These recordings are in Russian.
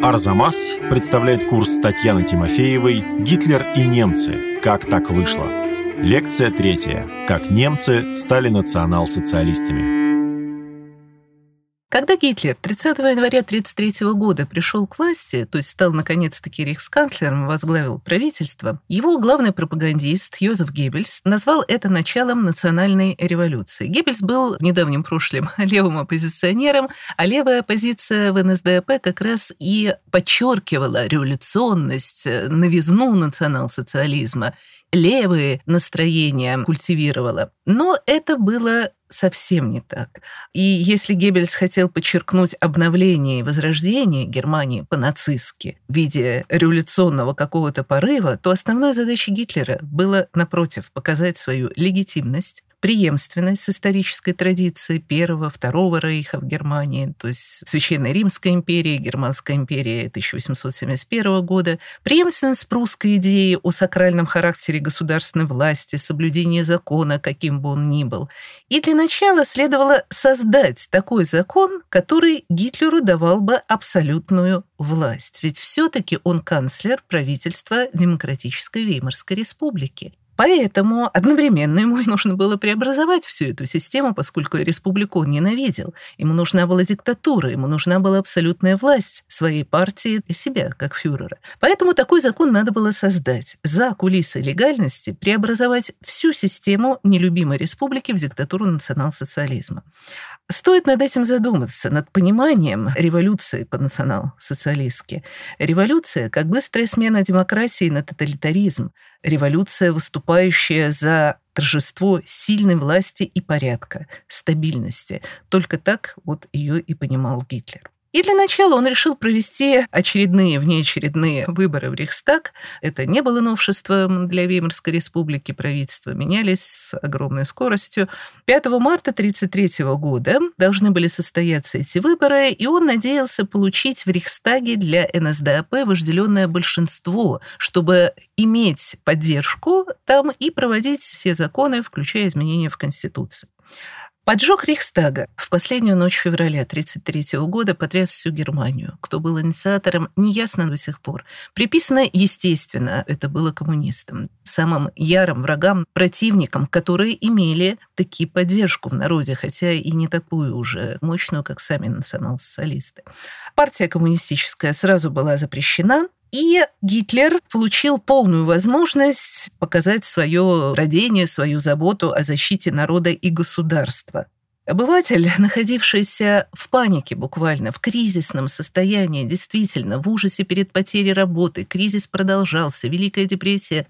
Арзамас представляет курс Татьяны Тимофеевой «Гитлер и немцы. Как так вышло?». Лекция 3. Как немцы стали национал-социалистами. Когда Гитлер 30 января 1933 года пришел к власти, то есть стал наконец-таки рейхсканцлером и возглавил правительство, его главный пропагандист Йозеф Геббельс назвал это началом национальной революции. Геббельс был в недавнем прошлом левым оппозиционером, а левая оппозиция в НСДАП как раз и подчеркивала революционность, новизну национал-социализма, левые настроения культивировала. Но это было совсем не так. И если Геббельс хотел подчеркнуть обновление и возрождение Германии по-нацистски в виде революционного какого-то порыва, то основной задачей Гитлера было, напротив, показать свою легитимность, преемственность с исторической традицией Первого, Второго рейха в Германии, то есть Священной Римской империи, Германской империи 1871 года, преемственность с прусской идеей о сакральном характере государственной власти, соблюдении закона, каким бы он ни был. И для начала следовало создать такой закон, который Гитлеру давал бы абсолютную власть. Ведь все-таки он канцлер правительства Демократической Веймарской республики. Поэтому одновременно ему нужно было преобразовать всю эту систему, поскольку республику он ненавидел. Ему нужна была диктатура, ему нужна была абсолютная власть своей партии для себя, как фюрера. Поэтому такой закон надо было создать. За кулисой легальности преобразовать всю систему нелюбимой республики в диктатуру национал-социализма. Стоит над этим задуматься, над пониманием революции по-национал-социалистски. Революция как быстрая смена демократии на тоталитаризм. Революция, выступающая за торжество сильной власти и порядка, стабильности. Только так вот ее и понимал Гитлер. И для начала он решил провести очередные, внеочередные выборы в Рейхстаг. Это не было новшеством для Веймарской республики. Правительства менялись с огромной скоростью. 5 марта 1933 года должны были состояться эти выборы, и он надеялся получить в Рейхстаге для НСДАП вожделенное большинство, чтобы иметь поддержку там и проводить все законы, включая изменения в Конституции. Поджог Рейхстага в последнюю ночь февраля 1933 года потряс всю Германию. Кто был инициатором, неясно до сих пор. Приписано, естественно, это было коммунистам, самым ярым врагам, противникам, которые имели таки поддержку в народе, хотя и не такую уже мощную, как сами национал-социалисты. Партия коммунистическая сразу была запрещена, и Гитлер получил полную возможность показать свое родение, свою заботу о защите народа и государства. Обыватель, находившийся в панике буквально, в кризисном состоянии, действительно, в ужасе перед потерей работы, кризис продолжался, Великая депрессия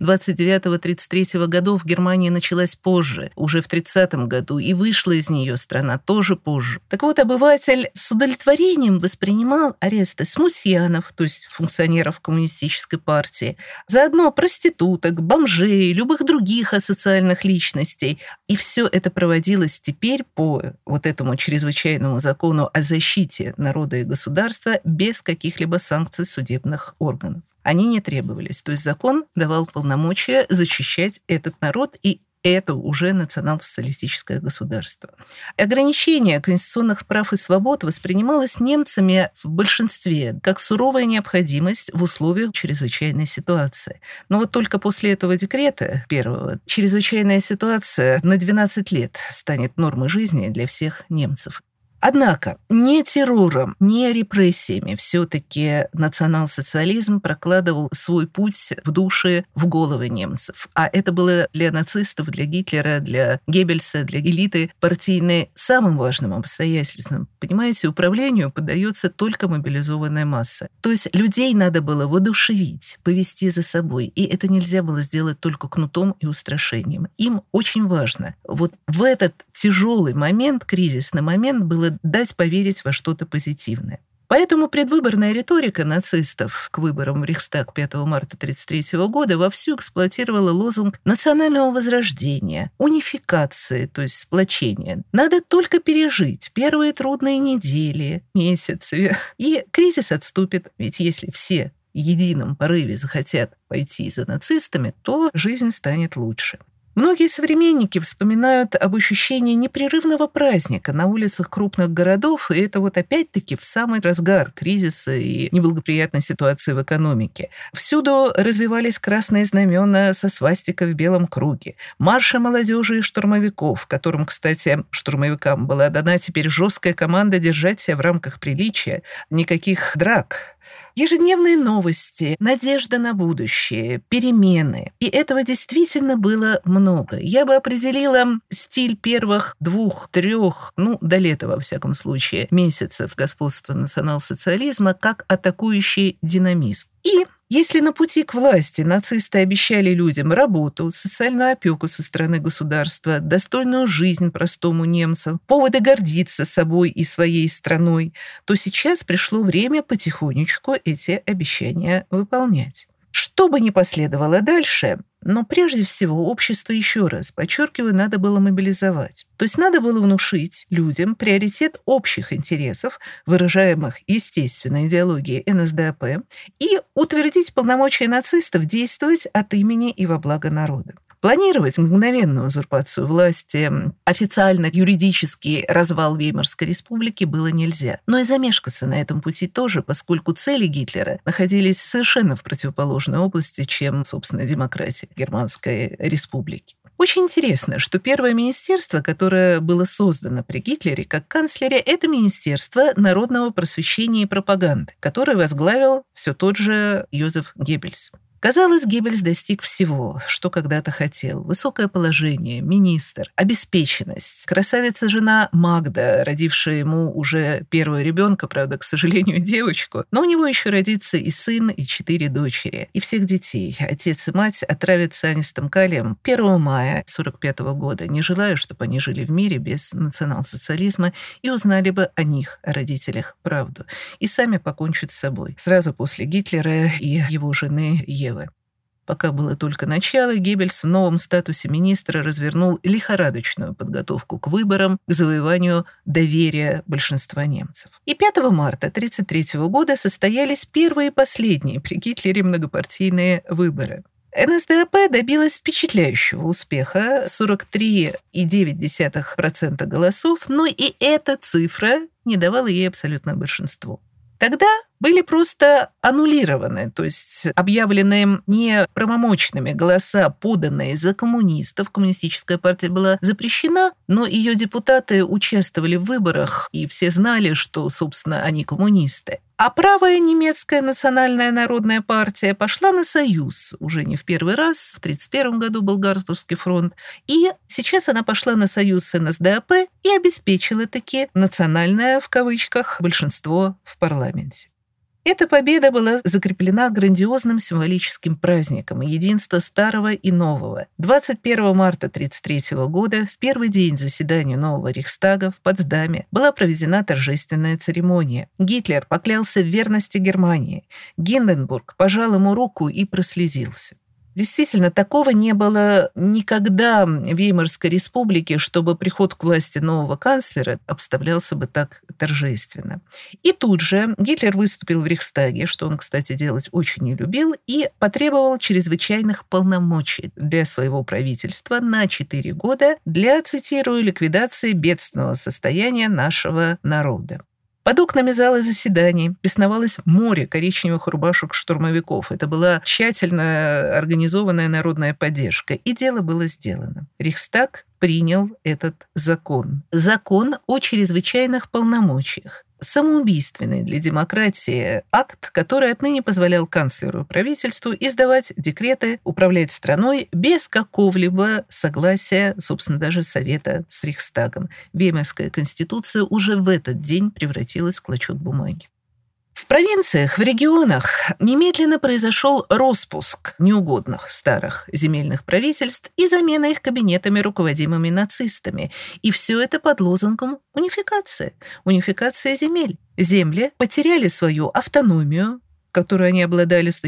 29-33 годов в Германии началась позже, уже в 30-м году, и вышла из нее страна тоже позже. Так вот, обыватель с удовлетворением воспринимал аресты смутьянов, то есть функционеров коммунистической партии, заодно проституток, бомжей, любых других асоциальных личностей. И все это проводилось теперь по вот этому чрезвычайному закону о защите народа и государства без каких-либо санкций судебных органов. Они не требовались. То есть закон давал полномочия защищать этот народ и это уже национал-социалистическое государство. Ограничение конституционных прав и свобод воспринималось немцами в большинстве как суровая необходимость в условиях чрезвычайной ситуации. Но вот только после этого декрета первого чрезвычайная ситуация на 12 лет станет нормой жизни для всех немцев. Однако не террором, не репрессиями все-таки национал-социализм прокладывал свой путь в души, в головы немцев. А это было для нацистов, для Гитлера, для Геббельса, для элиты партийной самым важным обстоятельством. Понимаете, управлению поддается только мобилизованная масса. То есть людей надо было воодушевить, повести за собой. И это нельзя было сделать только кнутом и устрашением. Им очень важно вот в этот тяжелый момент, кризисный момент, было дать поверить во что-то позитивное. Поэтому предвыборная риторика нацистов к выборам в Рейхстаг 5 марта 1933 года вовсю эксплуатировала лозунг национального возрождения, унификации, то есть сплочения. Надо только пережить первые трудные недели, месяцы, и кризис отступит. Ведь если все в едином порыве захотят пойти за нацистами, то жизнь станет лучше. Многие современники вспоминают об ощущении непрерывного праздника на улицах крупных городов, и это вот опять-таки в самый разгар кризиса и неблагоприятной ситуации в экономике. Всюду развивались красные знамена со свастикой в белом круге, марши молодежи и штурмовиков, которым, кстати, штурмовикам была дана теперь жесткая команда держать себя в рамках приличия, никаких драк. Ежедневные новости, надежда на будущее, перемены. И этого действительно было много. Я бы определила стиль первых 2-3, до лета, во всяком случае, месяцев господства национал-социализма как атакующий динамизм. И если на пути к власти нацисты обещали людям работу, социальную опеку со стороны государства, достойную жизнь простому немцу, поводы гордиться собой и своей страной, то сейчас пришло время потихонечку эти обещания выполнять. Что бы ни последовало дальше, но прежде всего общество, еще раз подчеркиваю, надо было мобилизовать. То есть надо было внушить людям приоритет общих интересов, выражаемых, естественно, идеологией НСДАП, и утвердить полномочия нацистов действовать от имени и во благо народа. Планировать мгновенную узурпацию власти, официально юридический развал Веймарской республики было нельзя. Но и замешкаться на этом пути тоже, поскольку цели Гитлера находились совершенно в противоположной области, чем, собственно, демократия Германской республики. Очень интересно, что первое министерство, которое было создано при Гитлере как канцлере, это Министерство народного просвещения и пропаганды, которое возглавил все тот же Йозеф Геббельс. Казалось, Геббельс достиг всего, что когда-то хотел. Высокое положение, министр, обеспеченность, красавица-жена Магда, родившая ему уже первого ребенка, правда, к сожалению, девочку, но у него еще родится и сын, и 4 дочери, и всех детей. Отец и мать отравят цианистым калием 1 мая 1945 года. Не желаю, чтобы они жили в мире без национал-социализма и узнали бы о них, о родителях, правду. И сами покончат с собой. Сразу после Гитлера и его жены Евы. Пока было только начало, Геббельс в новом статусе министра развернул лихорадочную подготовку к выборам, к завоеванию доверия большинства немцев. И 5 марта 1933 года состоялись первые и последние при Гитлере многопартийные выборы. НСДАП добилась впечатляющего успеха – 43,9% голосов, но и эта цифра не давала ей абсолютное большинство. Тогда были просто аннулированы, то есть объявлены неправомочными голоса, поданные за коммунистов. Коммунистическая партия была запрещена, но ее депутаты участвовали в выборах, и все знали, что, собственно, они коммунисты. А правая немецкая национальная народная партия пошла на союз, уже не в первый раз, в 1931 году был Гарсбургский фронт, и сейчас она пошла на союз с НСДАП и обеспечила таки национальное, в кавычках, большинство в парламенте. Эта победа была закреплена грандиозным символическим праздником единства старого и нового. 21 марта 1933 года, в первый день заседания нового Рейхстага в Потсдаме, была проведена торжественная церемония. Гитлер поклялся в верности Германии. Гинденбург пожал ему руку и прослезился. Действительно, такого не было никогда в Веймарской республике, чтобы приход к власти нового канцлера обставлялся бы так торжественно. И тут же Гитлер выступил в Рейхстаге, что он, кстати, делать очень не любил, и потребовал чрезвычайных полномочий для своего правительства на 4 года для, цитирую, ликвидации бедственного состояния нашего народа. Под окнами зала заседаний бесновалось море коричневых рубашек штурмовиков. Это была тщательно организованная народная поддержка. И дело было сделано. Рейхстаг принял этот закон. Закон о чрезвычайных полномочиях. Самоубийственный для демократии акт, который отныне позволял канцлеру и правительству издавать декреты, управлять страной без какого-либо согласия, собственно, даже совета с Рейхстагом. Веймарская конституция уже в этот день превратилась в клочок бумаги. В провинциях, в регионах немедленно произошел распуск неугодных старых земельных правительств и замена их кабинетами, руководимыми нацистами. И все это под лозунгом унификации. Унификация земель. Земли потеряли свою автономию, которую они обладали с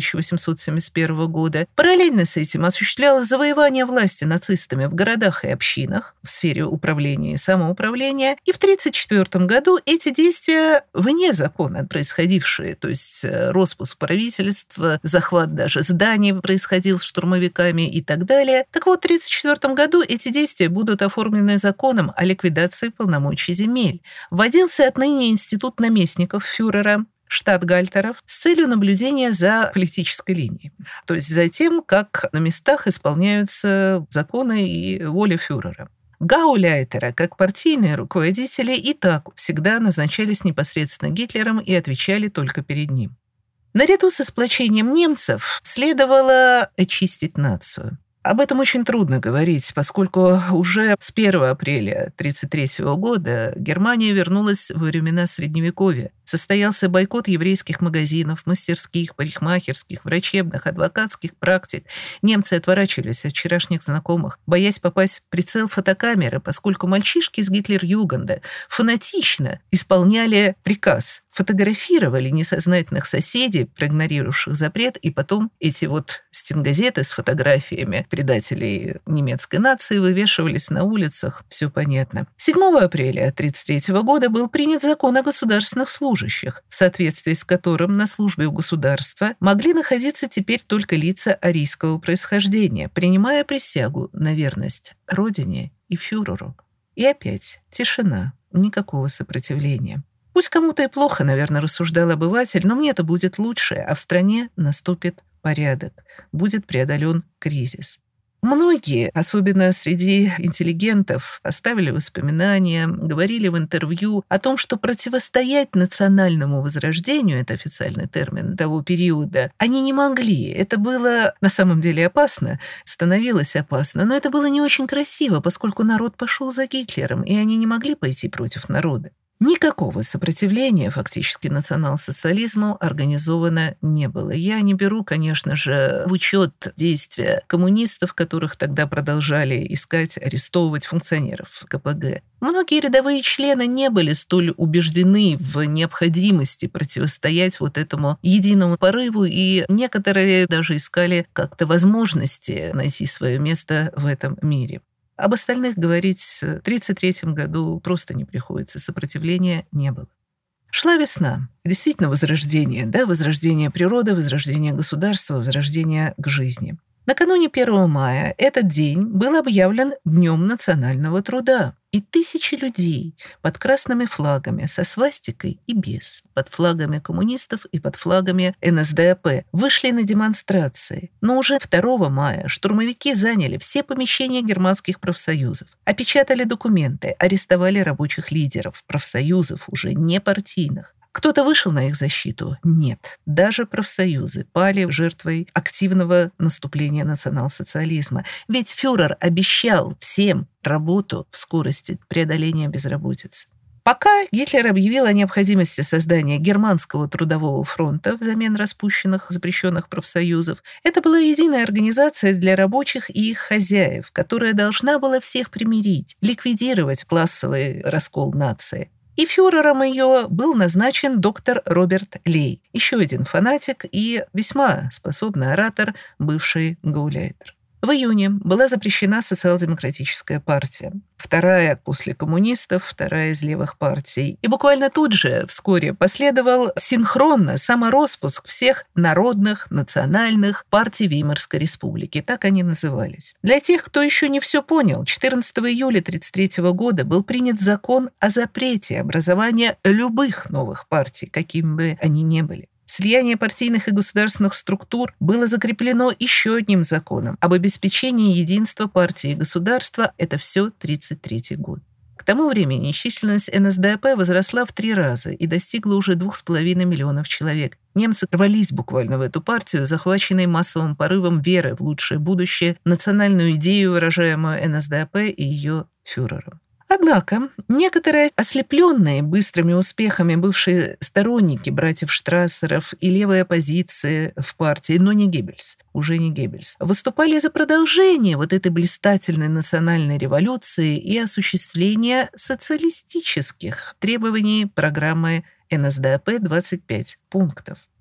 1871 года. Параллельно с этим осуществлялось завоевание власти нацистами в городах и общинах в сфере управления и самоуправления. И в 1934 году эти действия вне закона происходившие, то есть роспуск правительства, захват даже зданий происходил штурмовиками и так далее. Так вот, в 1934 году эти действия будут оформлены законом о ликвидации полномочий земель. Вводился отныне институт наместников фюрера, штатгальтеров, с целью наблюдения за политической линией. То есть за тем, как на местах исполняются законы и воля фюрера. Гауляйтера, как партийные руководители, и так всегда назначались непосредственно Гитлером и отвечали только перед ним. Наряду со сплочением немцев следовало очистить нацию. Об этом очень трудно говорить, поскольку уже с 1 апреля 1933 года Германия вернулась во времена Средневековья. Состоялся бойкот еврейских магазинов, мастерских, парикмахерских, врачебных, адвокатских практик. Немцы отворачивались от вчерашних знакомых, боясь попасть в прицел фотокамеры, поскольку мальчишки из Гитлер-Югенда фанатично исполняли приказ. Фотографировали несознательных соседей, проигнорировавших запрет, и потом эти вот стенгазеты с фотографиями предателей немецкой нации вывешивались на улицах. Все понятно. 7 апреля 1933 года был принят закон о государственных служащих, в соответствии с которым на службе у государства могли находиться теперь только лица арийского происхождения, принимая присягу на верность родине и фюреру. И опять тишина, никакого сопротивления. Пусть кому-то и плохо, наверное, рассуждал обыватель, но мне-то будет лучше, а в стране наступит порядок, будет преодолен кризис. Многие, особенно среди интеллигентов, оставили воспоминания, говорили в интервью о том, что противостоять национальному возрождению, это официальный термин того периода, они не могли. Это было на самом деле опасно, становилось опасно, но это было не очень красиво, поскольку народ пошел за Гитлером, и они не могли пойти против народа. Никакого сопротивления фактически национал-социализму организовано не было. Я не беру, конечно же, в учет действия коммунистов, которых тогда продолжали искать, арестовывать функционеров КПГ. Многие рядовые члены не были столь убеждены в необходимости противостоять вот этому единому порыву, и некоторые даже искали как-то возможности найти свое место в этом мире. Об остальных говорить в 1933 году просто не приходится, сопротивления не было. Шла весна. Действительно возрождение, да, возрождение природы, возрождение государства, возрождение к жизни. Накануне 1 мая этот день был объявлен Днем национального труда. И тысячи людей под красными флагами, со свастикой и без, под флагами коммунистов и под флагами НСДАП, вышли на демонстрации. Но уже 2 мая штурмовики заняли все помещения германских профсоюзов, опечатали документы, арестовали рабочих лидеров, профсоюзов уже не партийных. Кто-то вышел на их защиту? Нет. Даже профсоюзы пали жертвой активного наступления национал-социализма. Ведь фюрер обещал всем работу в скорости преодоления безработицы. Пока Гитлер объявил о необходимости создания Германского трудового фронта взамен распущенных, запрещенных профсоюзов, это была единая организация для рабочих и их хозяев, которая должна была всех примирить, ликвидировать классовый раскол нации. И фюрером ее был назначен доктор Роберт Лей, еще один фанатик и весьма способный оратор, бывший гауляйтер. В июне была запрещена социал-демократическая партия, вторая после коммунистов, вторая из левых партий. И буквально тут же, вскоре, последовал синхронно самороспуск всех народных, национальных партий Веймарской республики. Так они назывались. Для тех, кто еще не все понял, 14 июля 1933 года был принят закон о запрете образования любых новых партий, какими бы они ни были. Слияние партийных и государственных структур было закреплено еще одним законом об обеспечении единства партии и государства. Это все 1933 год. К тому времени численность НСДАП возросла в 3 раза и достигла уже 2,5 миллионов человек. Немцы рвались буквально в эту партию, захваченной массовым порывом веры в лучшее будущее, национальную идею, выражаемую НСДАП и ее фюрером. Однако некоторые ослепленные быстрыми успехами бывшие сторонники братьев Штрассеров и левой оппозиции в партии, но не Геббельс, уже не Геббельс, выступали за продолжение вот этой блистательной национальной революции и осуществление социалистических требований программы НСДАП 25 пунктов.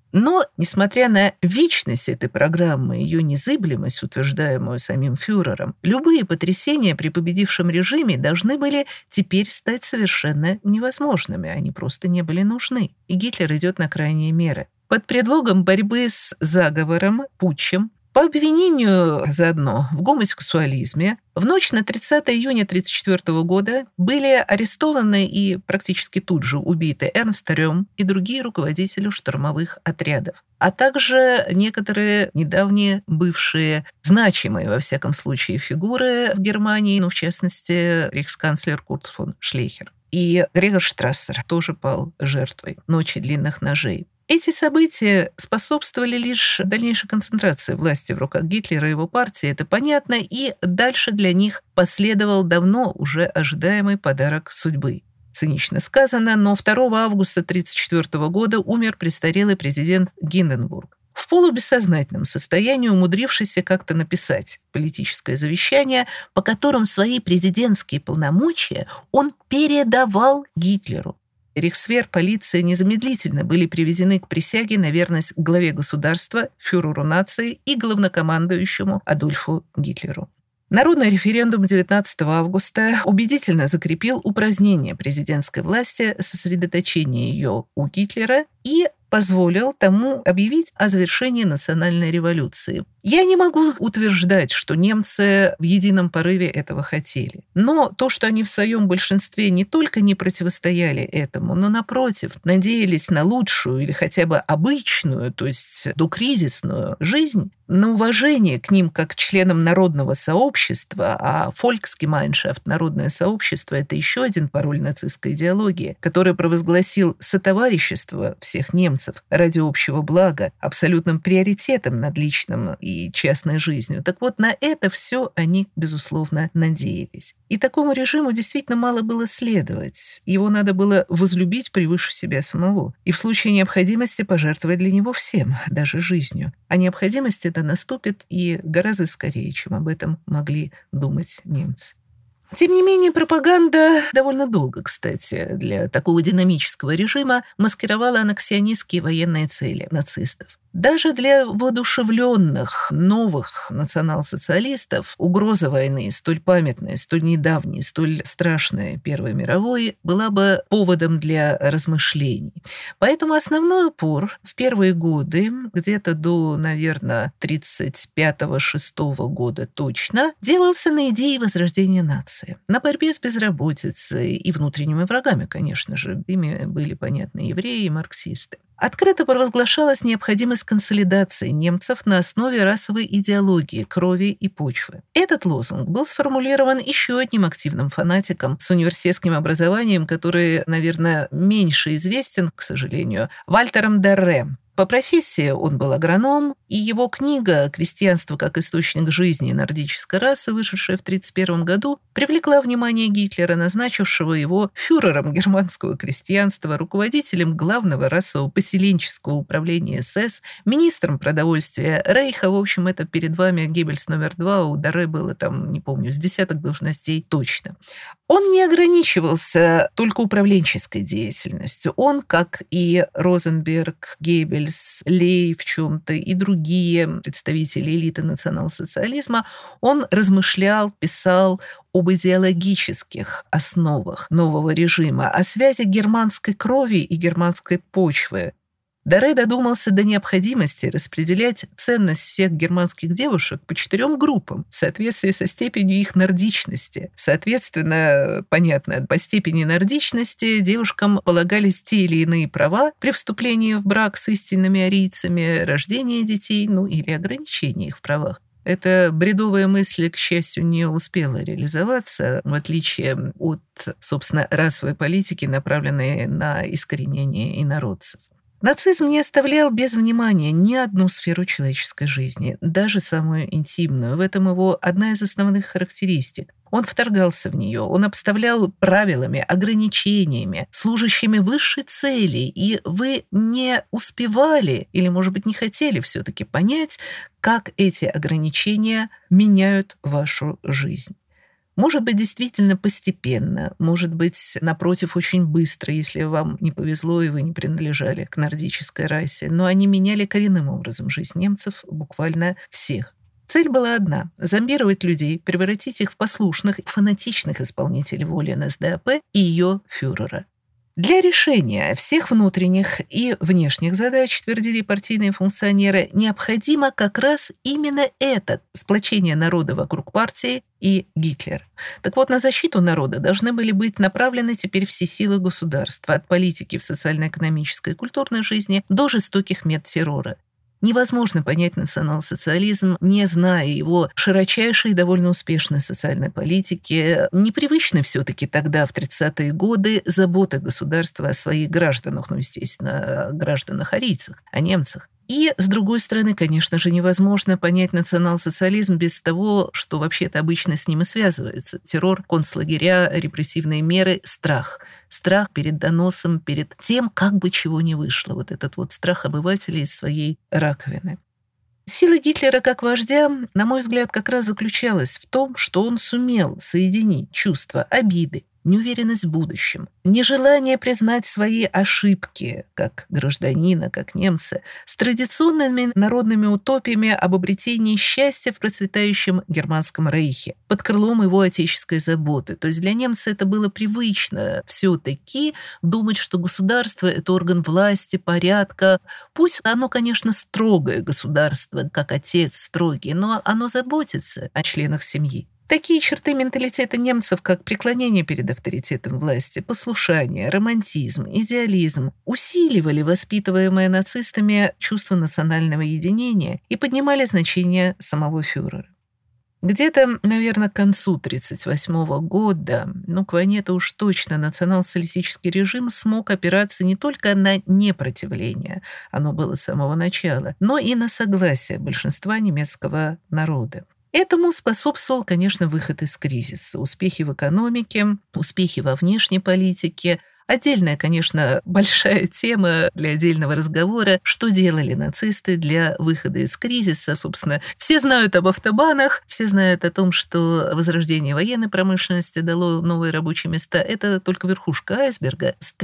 Но, несмотря на вечность этой программы, ее незыблемость, утверждаемую самим фюрером, любые потрясения при победившем режиме должны были теперь стать совершенно невозможными. Они просто не были нужны. И Гитлер идет на крайние меры. Под предлогом борьбы с заговором, путчем, по обвинению заодно в гомосексуализме, в ночь на 30 июня 1934 года были арестованы и практически тут же убиты Эрнст Рём и другие руководители штурмовых отрядов, а также некоторые недавние бывшие, значимые, во всяком случае, фигуры в Германии, в частности, рейхсканцлер Курт фон Шлейхер. И Грегор Штрассер тоже пал жертвой ночи длинных ножей. Эти события способствовали лишь дальнейшей концентрации власти в руках Гитлера и его партии, это понятно, и дальше для них последовал давно уже ожидаемый подарок судьбы. Цинично сказано, но 2 августа 1934 года умер престарелый президент Гинденбург. В полубессознательном состоянии умудрившийся как-то написать политическое завещание, по которому свои президентские полномочия он передавал Гитлеру. Рейхсвер, полиция незамедлительно были приведены к присяге на верность главе государства, фюреру нации и главнокомандующему Адольфу Гитлеру. Народный референдум 19 августа убедительно закрепил упразднение президентской власти, сосредоточение ее у Гитлера и позволил тому объявить о завершении национальной революции. Я не могу утверждать, что немцы в едином порыве этого хотели. Но то, что они в своем большинстве не только не противостояли этому, но, напротив, надеялись на лучшую или хотя бы обычную, то есть докризисную жизнь, на уважение к ним как к членам народного сообщества, а Volksgemeinschaft, народное сообщество, это еще один пароль нацистской идеологии, который провозгласил сотоварищество всех немцев ради общего блага абсолютным приоритетом над личным и частной жизнью. Так вот, на это все они, безусловно, надеялись. И такому режиму действительно мало было следовать. Его надо было возлюбить превыше себя самого. И в случае необходимости пожертвовать для него всем, даже жизнью. А необходимость эта наступит и гораздо скорее, чем об этом могли думать немцы. Тем не менее, пропаганда довольно долго, кстати, для такого динамического режима маскировала аннексионистские военные цели нацистов. Даже для воодушевленных новых национал-социалистов угроза войны, столь памятная, столь недавняя, столь страшная Первой мировой, была бы поводом для размышлений. Поэтому основной упор в первые годы, где-то до, наверное, 1935-1936 года точно, делался на идее возрождения нации, на борьбе с безработицей и внутренними врагами, конечно же. Ими были понятны евреи и марксисты. Открыто провозглашалась необходимость консолидации немцев на основе расовой идеологии, крови и почвы. Этот лозунг был сформулирован еще одним активным фанатиком с университетским образованием, который, наверное, меньше известен, к сожалению, Вальтером Дарре. По профессии он был агроном, и его книга «Крестьянство как источник жизни нордической расы», вышедшая в 1931 году, привлекла внимание Гитлера, назначившего его фюрером германского крестьянства, руководителем главного расово-поселенческого управления СС, министром продовольствия Рейха. В общем, это перед вами Геббельс номер 2, у Дарре было там, не помню, с десяток должностей точно. Он не ограничивался только управленческой деятельностью. Он, как и Розенберг, Геббельс, Лей в чем-то и другие представители элиты национал-социализма, он размышлял, писал об идеологических основах нового режима, о связи германской крови и германской почвы. Дарре додумался до необходимости распределять ценность всех германских девушек по 4 группам в соответствии со степенью их нордичности. Соответственно, понятно, по степени нордичности девушкам полагались те или иные права при вступлении в брак с истинными арийцами, рождение детей, или ограничение их в правах. Эта бредовая мысль, к счастью, не успела реализоваться, в отличие от, собственно, расовой политики, направленной на искоренение инородцев. Нацизм не оставлял без внимания ни одну сферу человеческой жизни, даже самую интимную. В этом его одна из основных характеристик. Он вторгался в нее, он обставлял правилами, ограничениями, служащими высшей цели, и вы не успевали или, может быть, не хотели все-таки понять, как эти ограничения меняют вашу жизнь. Может быть, действительно постепенно, может быть, напротив, очень быстро, если вам не повезло и вы не принадлежали к нордической расе. Но они меняли коренным образом жизнь немцев, буквально всех. Цель была одна – зомбировать людей, превратить их в послушных, фанатичных исполнителей воли НСДАП и ее фюрера. Для решения всех внутренних и внешних задач, твердили партийные функционеры, необходимо как раз именно это – сплочение народа вокруг партии и Гитлера. Так вот, на защиту народа должны были быть направлены теперь все силы государства, от политики в социально-экономической и культурной жизни до жестоких мер террора. Невозможно понять национал-социализм, не зная его широчайшей и довольно успешной социальной политики. Непривычны все-таки тогда, в 30-е годы, забота государства о своих гражданах, естественно, о гражданах-арийцах, о немцах. И, с другой стороны, конечно же, невозможно понять национал-социализм без того, что вообще-то обычно с ним и связывается. Террор, концлагеря, репрессивные меры, страх. Страх перед доносом, перед тем, как бы чего не вышло. Вот этот вот страх обывателей из своей раковины. Сила Гитлера как вождя, на мой взгляд, как раз заключалась в том, что он сумел соединить чувство обиды, неуверенность в будущем, нежелание признать свои ошибки, как гражданина, как немца, с традиционными народными утопиями об обретении счастья в процветающем германском рейхе, под крылом его отеческой заботы. То есть для немца это было привычно все-таки думать, что государство – это орган власти, порядка. Пусть оно, конечно, строгое государство, как отец строгий, но оно заботится о членах семьи. Такие черты менталитета немцев, как преклонение перед авторитетом власти, послушание, романтизм, идеализм, усиливали воспитываемое нацистами чувство национального единения и поднимали значение самого фюрера. Где-то, наверное, к концу 1938 года, к войне-то уж точно, национал-социалистический режим смог опираться не только на непротивление, оно было с самого начала, но и на согласие большинства немецкого народа. Этому способствовал, конечно, выход из кризиса, успехи в экономике, успехи во внешней политике. Отдельная, конечно, большая тема для отдельного разговора, что делали нацисты для выхода из кризиса. Собственно, все знают об автобанах, все знают о том, что возрождение военной промышленности дало новые рабочие места. Это только верхушка айсберга. С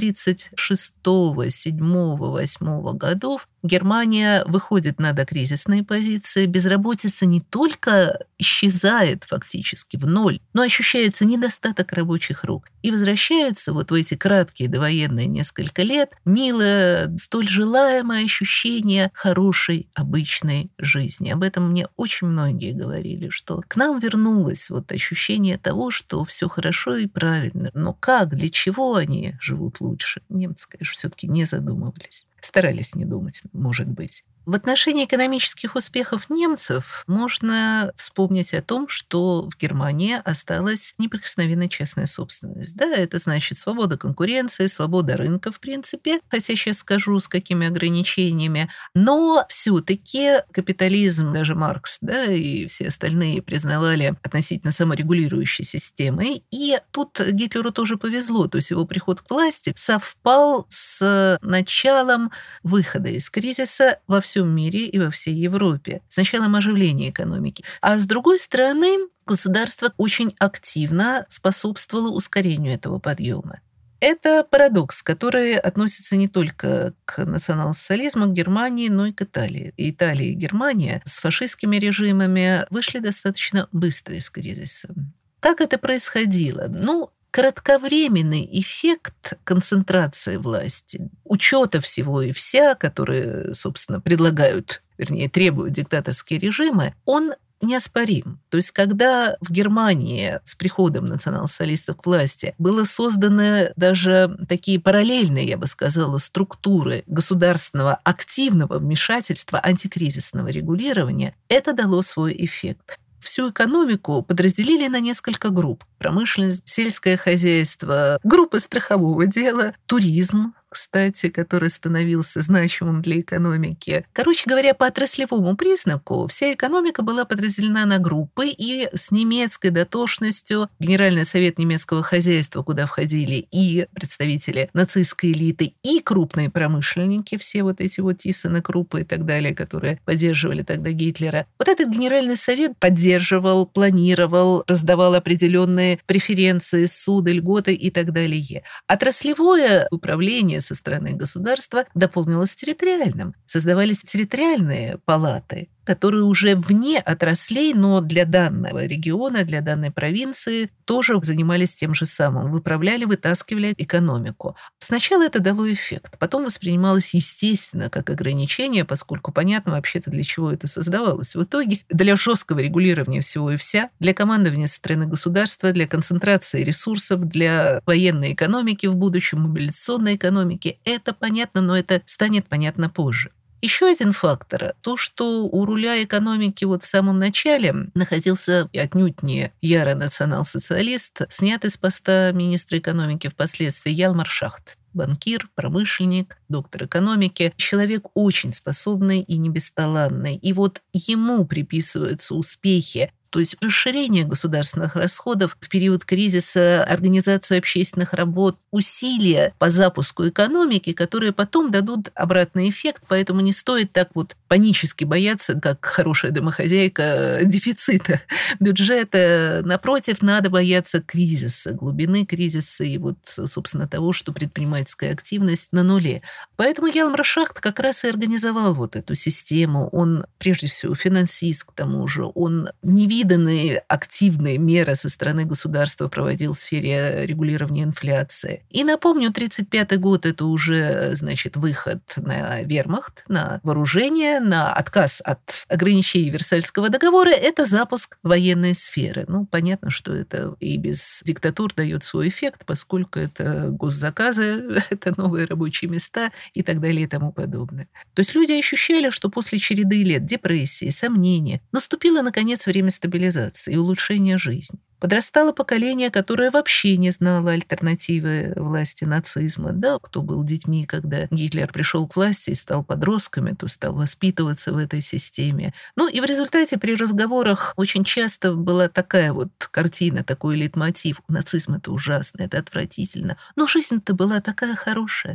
1936-го, 1937-го, 1938 годов Германия выходит на докризисные позиции. Безработица не только исчезает фактически в ноль, но ощущается недостаток рабочих рук. И возвращается вот в эти краткие довоенные несколько лет милое, столь желаемое ощущение хорошей, обычной жизни. Об этом мне очень многие говорили, что к нам вернулось вот ощущение того, что все хорошо и правильно. Но как, для чего они живут лучше? Немцы, конечно, все-таки не задумывались. Старались не думать, может быть. В отношении экономических успехов немцев можно вспомнить о том, что в Германии осталась неприкосновенная частная собственность. Да, это значит свобода конкуренции, свобода рынка, в принципе, хотя сейчас скажу, с какими ограничениями. Но все-таки капитализм, даже Маркс, да, и все остальные признавали относительно саморегулирующей системой. И тут Гитлеру тоже повезло, то есть его приход к власти совпал с началом выхода из кризиса во всем мире и во всей Европе, с началом оживления экономики. А с другой стороны, государство очень активно способствовало ускорению этого подъема. Это парадокс, который относится не только к национал-социализму, к Германии, но и к Италии. И Италия и Германия с фашистскими режимами вышли достаточно быстро из кризиса. Как это происходило? Кратковременный эффект концентрации власти, учета всего и вся, которые, собственно, требуют диктаторские режимы, он неоспорим. То есть, когда в Германии с приходом национал-социалистов к власти было созданы даже такие параллельные, я бы сказала, структуры государственного активного вмешательства, антикризисного регулирования, это дало свой эффект. Всю экономику подразделили на несколько групп. Промышленность, сельское хозяйство, группы страхового дела, туризм, кстати, который становился значимым для экономики. Короче говоря, по отраслевому признаку вся экономика была подразделена на группы, и с немецкой дотошностью Генеральный совет немецкого хозяйства, куда входили и представители нацистской элиты, и крупные промышленники, все вот эти вот Тиссены, Круппы и так далее, которые поддерживали тогда Гитлера. Вот этот Генеральный совет поддерживал, планировал, раздавал определенные преференции, суды, льготы и так далее. Отраслевое управление со стороны государства дополнилось территориальным. Создавались территориальные палаты, которые уже вне отраслей, но для данного региона, для данной провинции тоже занимались тем же самым. Выправляли, вытаскивали экономику. Сначала это дало эффект, потом воспринималось естественно как ограничение, поскольку понятно вообще-то для чего это создавалось. В итоге для жесткого регулирования всего и вся, для командования со стороны государства, для концентрации ресурсов, для военной экономики в будущем, мобилизационной экономики. Это понятно, но это станет понятно позже. Еще один фактор – то, что у руля экономики вот в самом начале находился отнюдь не ярый национал-социалист, снятый с поста министра экономики впоследствии Ялмар Шахт. Банкир, промышленник, доктор экономики, человек очень способный и не бесталанный. И вот ему приписываются успехи, то есть расширение государственных расходов в период кризиса, организацию общественных работ, усилия по запуску экономики, которые потом дадут обратный эффект, поэтому не стоит так вот панически бояться, как хорошая домохозяйка, дефицита бюджета. Напротив, надо бояться кризиса, глубины кризиса и вот, собственно, того, что предпринимательская активность на нуле. Поэтому Ялмар Шахт как раз и организовал вот эту систему. Он, прежде всего, финансист, к тому же, он невиданные активные меры со стороны государства проводил в сфере регулирования инфляции. И напомню, 1935 год – это уже, значит, выход на вермахт, на вооружение, на отказ от ограничений Версальского договора – это запуск военной сферы. Ну, понятно, что это и без диктатур дает свой эффект, поскольку это госзаказы, это новые рабочие места и так далее и тому подобное. То есть люди ощущали, что после череды лет депрессии, сомнения наступило, наконец, время стабилизации и улучшения жизни. Подрастало поколение, которое вообще не знало альтернативы власти нацизма. Да, кто был детьми, когда Гитлер пришел к власти и стал подростками, то стал воспитываться в этой системе. Ну и в результате при разговорах очень часто была такая вот картина, такой лейтмотив. Нацизм — это ужасно, это отвратительно. Но жизнь-то была такая хорошая.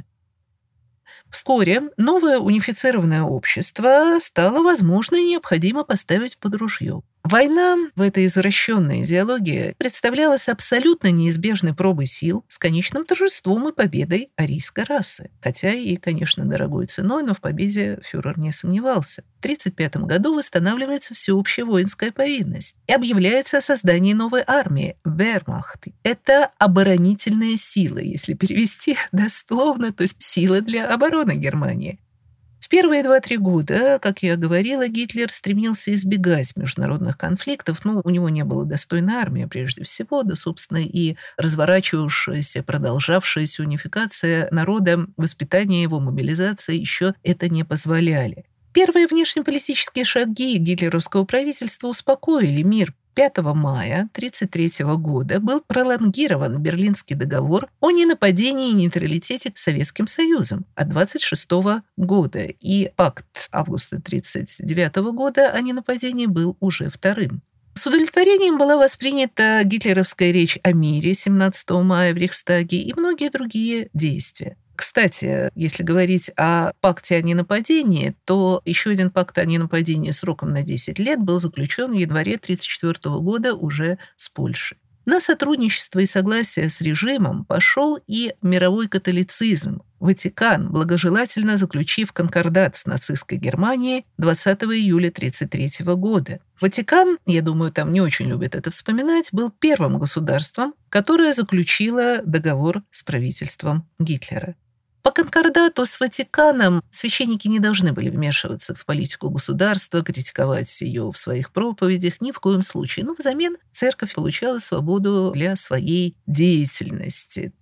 Вскоре новое унифицированное общество стало возможно и необходимо поставить под ружье. Война в этой извращенной идеологии представлялась абсолютно неизбежной пробой сил с конечным торжеством и победой арийской расы. Хотя и, конечно, дорогой ценой, но в победе фюрер не сомневался. В 1935 году восстанавливается всеобщая воинская повинность и объявляется о создании новой армии – Вермахт. Это оборонительные силы, если перевести дословно, то есть силы для обороны Германии. В первые 2-3 года, как я говорила, Гитлер стремился избегать международных конфликтов. Ну, у него не было достойной армии, прежде всего, да, собственно, и разворачивавшаяся, продолжавшаяся унификация народа, воспитание его, мобилизация еще это не позволяли. Первые внешнеполитические шаги гитлеровского правительства успокоили мир. 5 мая 1933 года был пролонгирован Берлинский договор о ненападении и нейтралитете к Советским Союзом от 1926 года, и пакт августа 1939 года о ненападении был уже вторым. С удовлетворением была воспринята гитлеровская речь о мире 17 мая в Рейхстаге и многие другие действия. Кстати, если говорить о пакте о ненападении, то еще один пакт о ненападении сроком на 10 лет был заключен в январе 1934 года уже с Польшей. На сотрудничество и согласие с режимом пошел и мировой католицизм. Ватикан, благожелательно заключив конкордат с нацистской Германией 20 июля 1933 года. Ватикан, я думаю, там не очень любят это вспоминать, был первым государством, которое заключило договор с правительством Гитлера. По конкордату с Ватиканом священники не должны были вмешиваться в политику государства, критиковать ее в своих проповедях ни в коем случае. Но взамен церковь получала свободу для своей деятельности.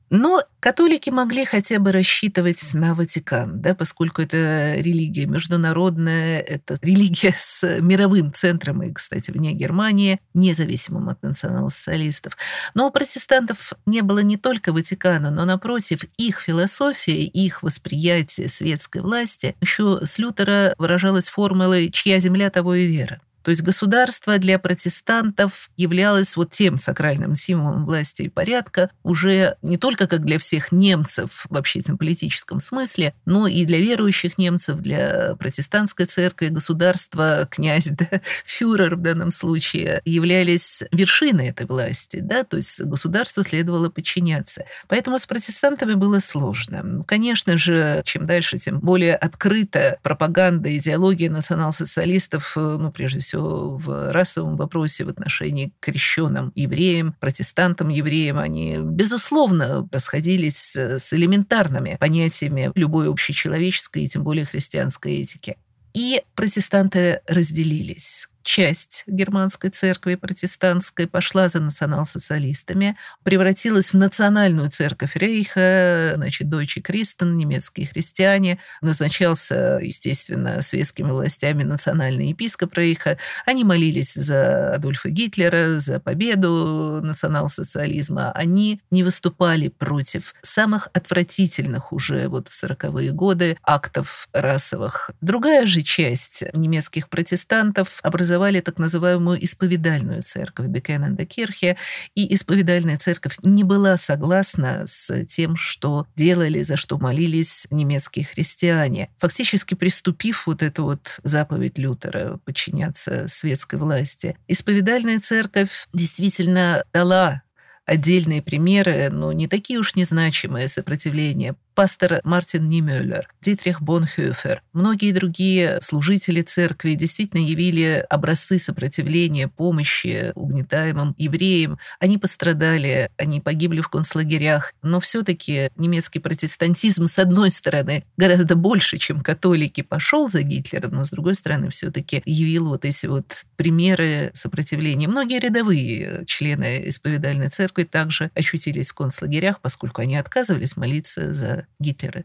Но католики могли хотя бы рассчитывать на Ватикан, да, поскольку это религия международная, это религия с мировым центром и, кстати, вне Германии, независимым от национал-социалистов. Но у протестантов не было не только Ватикана, но, напротив, их философия, их восприятие светской власти еще с Лютера выражалась формулой «чья земля, того и вера». То есть государство для протестантов являлось вот тем сакральным символом власти и порядка уже не только как для всех немцев в общественном политическом смысле, но и для верующих немцев, для протестантской церкви, государство, князь, да, фюрер в данном случае, являлись вершиной этой власти, да, то есть государству следовало подчиняться. Поэтому с протестантами было сложно. Конечно же, чем дальше, тем более открыта пропаганда, идеология национал-социалистов, прежде всего, в расовом вопросе в отношении к крещенным евреям, протестантам-евреям. Они, безусловно, расходились с элементарными понятиями любой общечеловеческой и тем более христианской этики. И протестанты разделились. Часть германской церкви протестантской пошла за национал-социалистами, превратилась в национальную церковь Рейха, Deutsche Christen, немецкие христиане. Назначался, естественно, светскими властями национальный епископ Рейха. Они молились за Адольфа Гитлера, за победу национал-социализма. Они не выступали против самых отвратительных уже вот в 40-е годы актов расовых. Другая же часть немецких протестантов образовали так называемую исповедальную церковь Bekennende Kirche, и исповедальная церковь не была согласна с тем, что делали, за что молились немецкие христиане, фактически приступив вот эту вот заповедь Лютера подчиняться светской власти. Исповедальная церковь действительно дала отдельные примеры, но не такие уж незначимые сопротивления. Пастор Мартин Нимюллер, Дитрих Бонхёфер, многие другие служители церкви действительно явили образцы сопротивления, помощи угнетаемым евреям. Они пострадали, они погибли в концлагерях, но все-таки немецкий протестантизм, с одной стороны, гораздо больше, чем католики, пошел за Гитлером, но с другой стороны, все-таки явил вот эти вот примеры сопротивления. Многие рядовые члены исповедальной церкви также очутились в концлагерях, поскольку они отказывались молиться за Гитлера.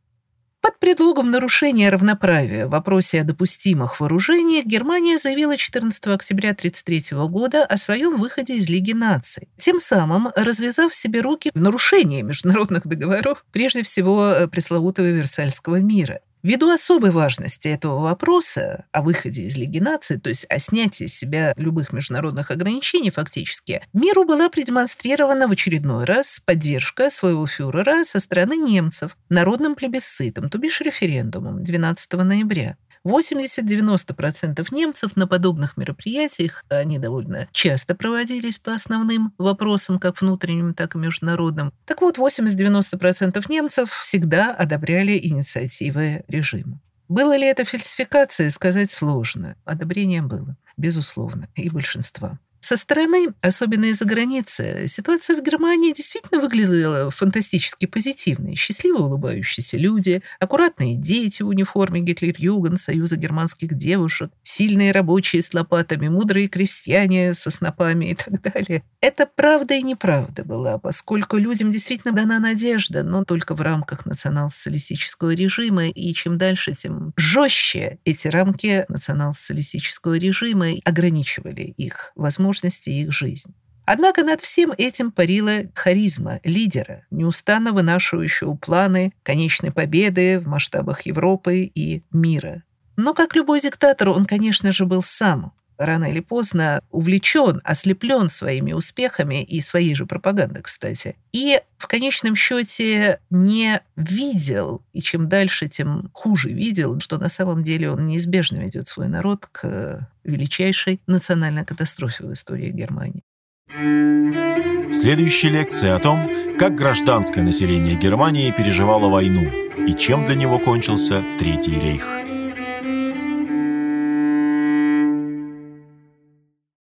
Под предлогом нарушения равноправия в вопросе о допустимых вооружениях Германия заявила 14 октября 1933 года о своем выходе из Лиги наций, тем самым развязав себе руки в нарушении международных договоров, прежде всего пресловутого Версальского мира. Ввиду особой важности этого вопроса о выходе из Лиги наций, то есть о снятии с себя любых международных ограничений фактически, миру была продемонстрирована в очередной раз поддержка своего фюрера со стороны немцев народным плебисцитом, то бишь референдумом 12 ноября. 80-90% немцев на подобных мероприятиях, они довольно часто проводились по основным вопросам, как внутренним, так и международным. Так вот, 80-90% немцев всегда одобряли инициативы режима. Было ли это фальсификацией, сказать сложно. Одобрение было, безусловно, и большинства. Со стороны, особенно из-за границы, ситуация в Германии действительно выглядела фантастически позитивной. Счастливо улыбающиеся люди, аккуратные дети в униформе Гитлер-Югенд, Союза германских девушек, сильные рабочие с лопатами, мудрые крестьяне со снопами и так далее. Это правда и неправда была, поскольку людям действительно дана надежда, но только в рамках национал-социалистического режима, и чем дальше, тем жестче эти рамки национал-социалистического режима ограничивали их возможности и их жизнь. Однако над всем этим парила харизма лидера, неустанно вынашивающего планы конечной победы в масштабах Европы и мира. Но, как любой диктатор, он, конечно же, был сам рано или поздно увлечен, ослеплен своими успехами и своей же пропагандой, кстати. И в конечном счете не видел, и чем дальше, тем хуже видел, что на самом деле он неизбежно ведет свой народ к величайшей национальной катастрофе в истории Германии. В следующей лекции о том, как гражданское население Германии переживало войну и чем для него кончился Третий рейх.